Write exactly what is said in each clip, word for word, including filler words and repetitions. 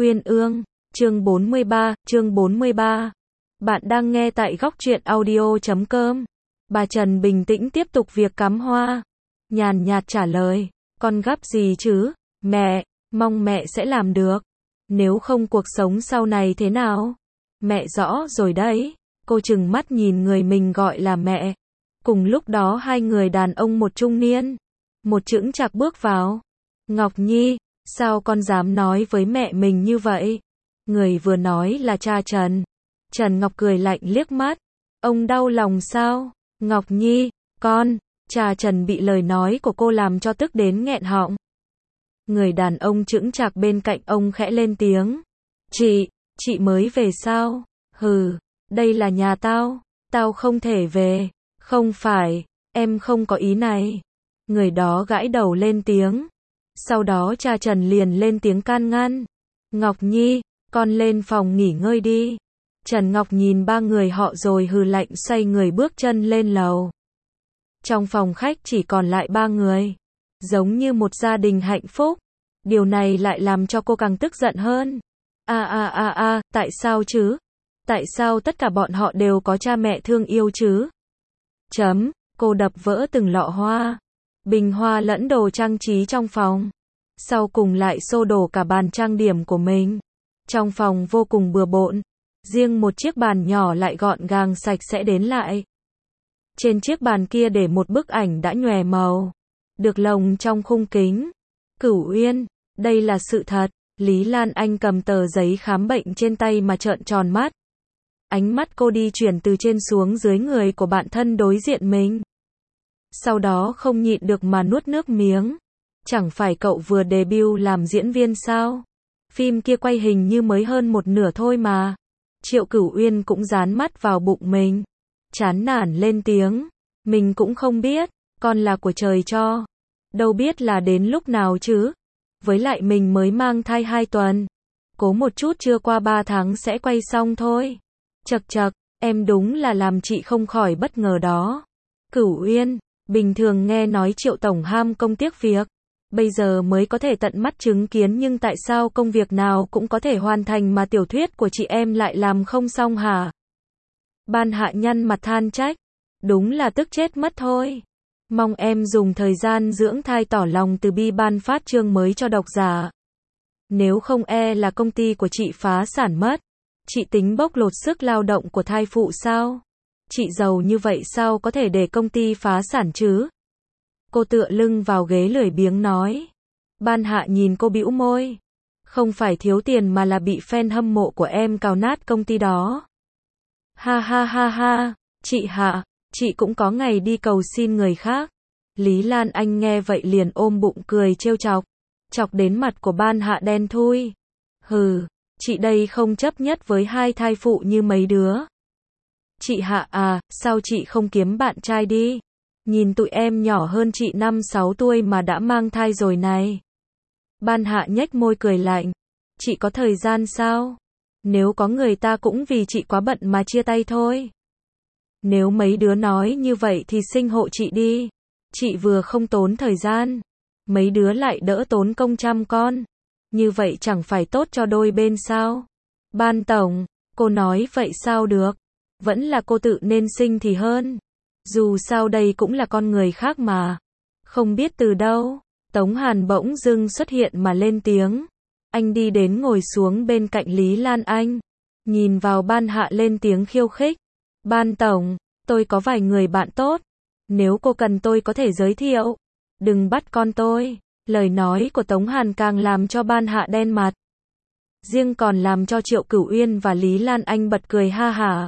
Uyên ương, chương bốn mươi ba, chương bốn mươi ba. Bạn đang nghe tại góc truyện audio chấm com. Bà Trần bình tĩnh tiếp tục việc cắm hoa. Nhàn nhạt trả lời, con gấp gì chứ, mẹ, mong mẹ sẽ làm được. Nếu không cuộc sống sau này thế nào? Mẹ rõ rồi đấy. Cô trừng mắt nhìn người mình gọi là mẹ. Cùng lúc đó hai người đàn ông một trung niên, một chững chạc bước vào. Ngọc Nhi, sao con dám nói với mẹ mình như vậy? Người vừa nói là cha Trần. Trần Ngọc cười lạnh liếc mắt. Ông đau lòng sao? Ngọc Nhi, con, cha Trần bị lời nói của cô làm cho tức đến nghẹn họng. Người đàn ông chững chạc bên cạnh ông khẽ lên tiếng. Chị, chị mới về sao? Hừ, đây là nhà tao, tao không thể về. Không phải, em không có ý này. Người đó gãi đầu lên tiếng. Sau đó cha Trần liền lên tiếng can ngăn. Ngọc Nhi, con lên phòng nghỉ ngơi đi. Trần Ngọc nhìn ba người họ rồi hừ lạnh xoay người bước chân lên lầu. Trong phòng khách chỉ còn lại ba người. Giống như một gia đình hạnh phúc. Điều này lại làm cho cô càng tức giận hơn. A a a a, tại sao chứ? Tại sao tất cả bọn họ đều có cha mẹ thương yêu chứ? Chấm, cô đập vỡ từng lọ hoa, bình hoa lẫn đồ trang trí trong phòng. Sau cùng lại xô đổ cả bàn trang điểm của mình. Trong phòng vô cùng bừa bộn. Riêng một chiếc bàn nhỏ lại gọn gàng sạch sẽ đến lại. Trên chiếc bàn kia để một bức ảnh đã nhòe màu. Được lồng trong khung kính. Cửu Uyên, đây là sự thật. Lý Lan Anh cầm tờ giấy khám bệnh trên tay mà trợn tròn mắt. Ánh mắt cô đi chuyển từ trên xuống dưới người của bạn thân đối diện mình. Sau đó không nhịn được mà nuốt nước miếng. Chẳng phải cậu vừa debut làm diễn viên sao? Phim kia quay hình như mới hơn một nửa thôi mà. Triệu Cửu Uyên cũng dán mắt vào bụng mình. Chán nản lên tiếng. Mình cũng không biết, con là của trời cho. Đâu biết là đến lúc nào chứ. Với lại mình mới mang thai hai tuần. Cố một chút chưa qua ba tháng sẽ quay xong thôi. Chậc chậc, em đúng là làm chị không khỏi bất ngờ đó. Cửu Uyên, bình thường nghe nói Triệu Tổng ham công tiếc việc. Bây giờ mới có thể tận mắt chứng kiến nhưng tại sao công việc nào cũng có thể hoàn thành mà tiểu thuyết của chị em lại làm không xong hả? Ban Hạ nhăn mặt than trách. Đúng là tức chết mất thôi. Mong em dùng thời gian dưỡng thai tỏ lòng từ bi ban phát chương mới cho độc giả. Nếu không e là công ty của chị phá sản mất. Chị tính bóc lột sức lao động của thai phụ sao? Chị giàu như vậy sao có thể để công ty phá sản chứ? Cô tựa lưng vào ghế lười biếng nói. Ban Hạ nhìn cô bĩu môi. Không phải thiếu tiền mà là bị fan hâm mộ của em cào nát công ty đó. Ha ha ha ha, chị Hạ, chị cũng có ngày đi cầu xin người khác. Lý Lan Anh nghe vậy liền ôm bụng cười trêu chọc. Chọc đến mặt của Ban Hạ đen thui. Hừ, chị đây không chấp nhất với hai thai phụ như mấy đứa. Chị Hạ à, sao chị không kiếm bạn trai đi? Nhìn tụi em nhỏ hơn chị năm sáu tuổi mà đã mang thai rồi này. Ban Hạ nhếch môi cười lạnh. Chị có thời gian sao? Nếu có người ta cũng vì chị quá bận mà chia tay thôi. Nếu mấy đứa nói như vậy thì sinh hộ chị đi. Chị vừa không tốn thời gian. Mấy đứa lại đỡ tốn công chăm con. Như vậy chẳng phải tốt cho đôi bên sao? Ban Tổng, cô nói vậy sao được? Vẫn là cô tự nên sinh thì hơn. Dù sao đây cũng là con người khác mà. Không biết từ đâu, Tống Hàn bỗng dưng xuất hiện mà lên tiếng. Anh đi đến ngồi xuống bên cạnh Lý Lan Anh. Nhìn vào Ban Hạ lên tiếng khiêu khích. Ban Tổng, tôi có vài người bạn tốt. Nếu cô cần tôi có thể giới thiệu. Đừng bắt con tôi. Lời nói của Tống Hàn càng làm cho Ban Hạ đen mặt. Riêng còn làm cho Triệu Cửu Uyên và Lý Lan Anh bật cười ha hả.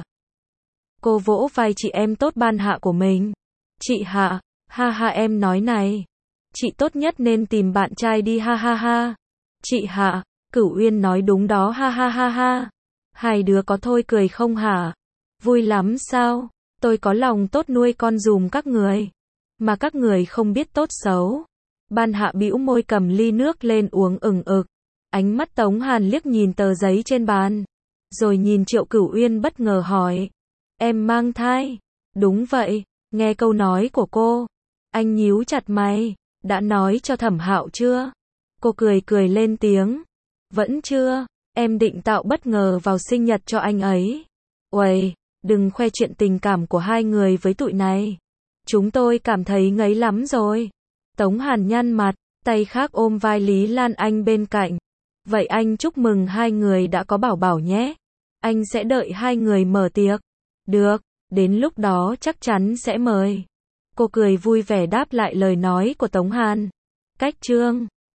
Cô vỗ vai chị em tốt Ban Hạ của mình. Chị Hạ, ha ha em nói này. Chị tốt nhất nên tìm bạn trai đi ha ha ha. Chị Hạ, Cửu Uyên nói đúng đó ha ha ha ha. Hai đứa có thôi cười không hả? Vui lắm sao? Tôi có lòng tốt nuôi con dùm các người. Mà các người không biết tốt xấu. Ban Hạ bĩu môi cầm ly nước lên uống ừng ực. Ánh mắt Tống Hàn liếc nhìn tờ giấy trên bàn. Rồi nhìn Triệu Cửu Uyên bất ngờ hỏi. Em mang thai? Đúng vậy, nghe câu nói của cô. Anh nhíu chặt mày. Đã nói cho Thẩm Hạo chưa? Cô cười cười lên tiếng. Vẫn chưa. Em định tạo bất ngờ vào sinh nhật cho anh ấy. Uầy, đừng khoe chuyện tình cảm của hai người với tụi này. Chúng tôi cảm thấy ngấy lắm rồi. Tống Hàn nhăn mặt, tay khác ôm vai Lý Lan Anh bên cạnh. Vậy anh chúc mừng hai người đã có bảo bảo nhé. Anh sẽ đợi hai người mở tiệc. Được, đến lúc đó chắc chắn sẽ mời. Cô cười vui vẻ đáp lại lời nói của Tống Hàn. Cách chương